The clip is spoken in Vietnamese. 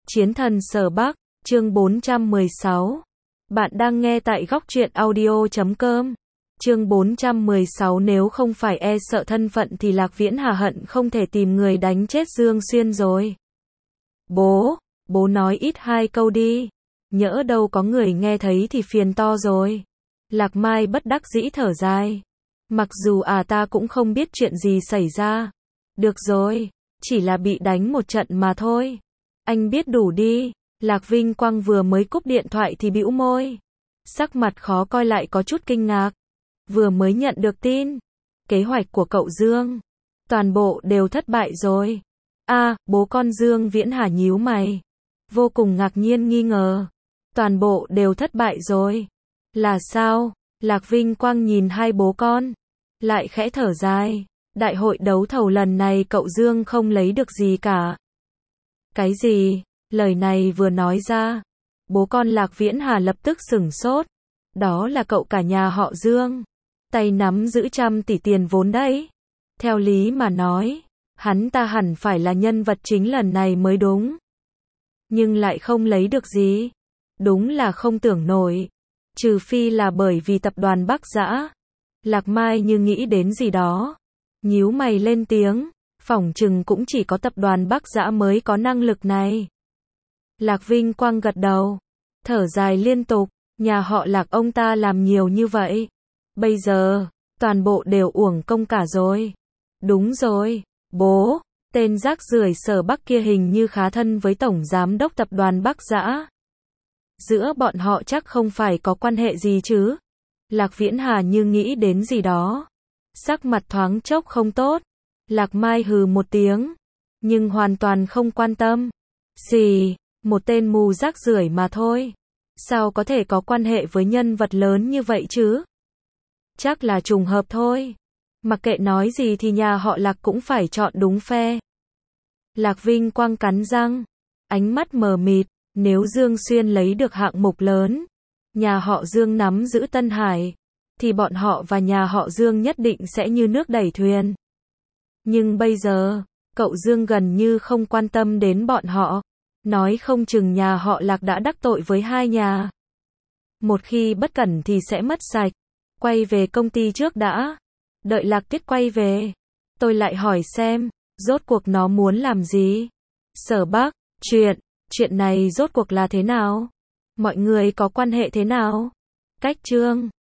Chiến thần Sở Bắc, chương 416. Bạn đang nghe tại góc truyện audio.com. Chương 416. Nếu không phải e sợ thân phận thì Lạc Viễn Hà hận không thể tìm người đánh chết Dương Xuyên rồi. Bố nói ít hai câu đi. Nhỡ đâu có người nghe thấy thì phiền to rồi. Lạc Mai bất đắc dĩ thở dài. Mặc dù ta cũng không biết chuyện gì xảy ra. Được rồi, chỉ là bị đánh một trận mà thôi. Anh biết đủ đi. Lạc Vinh Quang vừa mới cúp điện thoại thì bĩu môi. Sắc mặt khó coi lại có chút kinh ngạc. Vừa mới nhận được tin. Kế hoạch của cậu Dương. Toàn bộ đều thất bại rồi. Bố con Dương Viễn Hà nhíu mày. Vô cùng ngạc nhiên nghi ngờ. Toàn bộ đều thất bại rồi. Là sao? Lạc Vinh Quang nhìn hai bố con. Lại khẽ thở dài. Đại hội đấu thầu lần này cậu Dương không lấy được gì cả. Cái gì? Lời này vừa nói ra. Bố con Lạc Viễn Hà lập tức sửng sốt. Đó là cậu cả nhà họ Dương. Tay nắm giữ trăm tỷ tiền vốn đấy. Theo lý mà nói, hắn ta hẳn phải là nhân vật chính lần này mới đúng. Nhưng lại không lấy được gì. Đúng là không tưởng nổi. Trừ phi là bởi vì tập đoàn Bắc Dã. Lạc Mai như nghĩ đến gì đó. Nhíu mày lên tiếng. Phỏng chừng cũng chỉ có tập đoàn Bắc Dã mới có năng lực này. Lạc Vinh Quang gật đầu. Thở dài liên tục. Nhà họ Lạc ông ta làm nhiều như vậy. Bây giờ, toàn bộ đều uổng công cả rồi. Đúng rồi, bố. Tên rác rưởi Sở Bắc kia hình như khá thân với tổng giám đốc tập đoàn Bắc Dã. Giữa bọn họ chắc không phải có quan hệ gì chứ. Lạc Viễn Hà như nghĩ đến gì đó. Sắc mặt thoáng chốc không tốt. Lạc Mai hừ một tiếng. Nhưng hoàn toàn không quan tâm. Xì, một tên mù rác rưởi mà thôi. Sao có thể có quan hệ với nhân vật lớn như vậy chứ? Chắc là trùng hợp thôi. Mặc kệ nói gì thì nhà họ Lạc cũng phải chọn đúng phe. Lạc Vinh Quang cắn răng. Ánh mắt mờ mịt. Nếu Dương Xuyên lấy được hạng mục lớn, nhà họ Dương nắm giữ Tân Hải, thì bọn họ và nhà họ Dương nhất định sẽ như nước đẩy thuyền. Nhưng bây giờ, cậu Dương gần như không quan tâm đến bọn họ. Nói không chừng nhà họ Lạc đã đắc tội với hai nhà. Một khi bất cẩn thì sẽ mất sạch. Quay về công ty trước đã. Đợi Lạc Tiết quay về. Tôi lại hỏi xem, rốt cuộc nó muốn làm gì? Sở Bắc, chuyện này rốt cuộc là thế nào? Mọi người có quan hệ thế nào? Cách Trương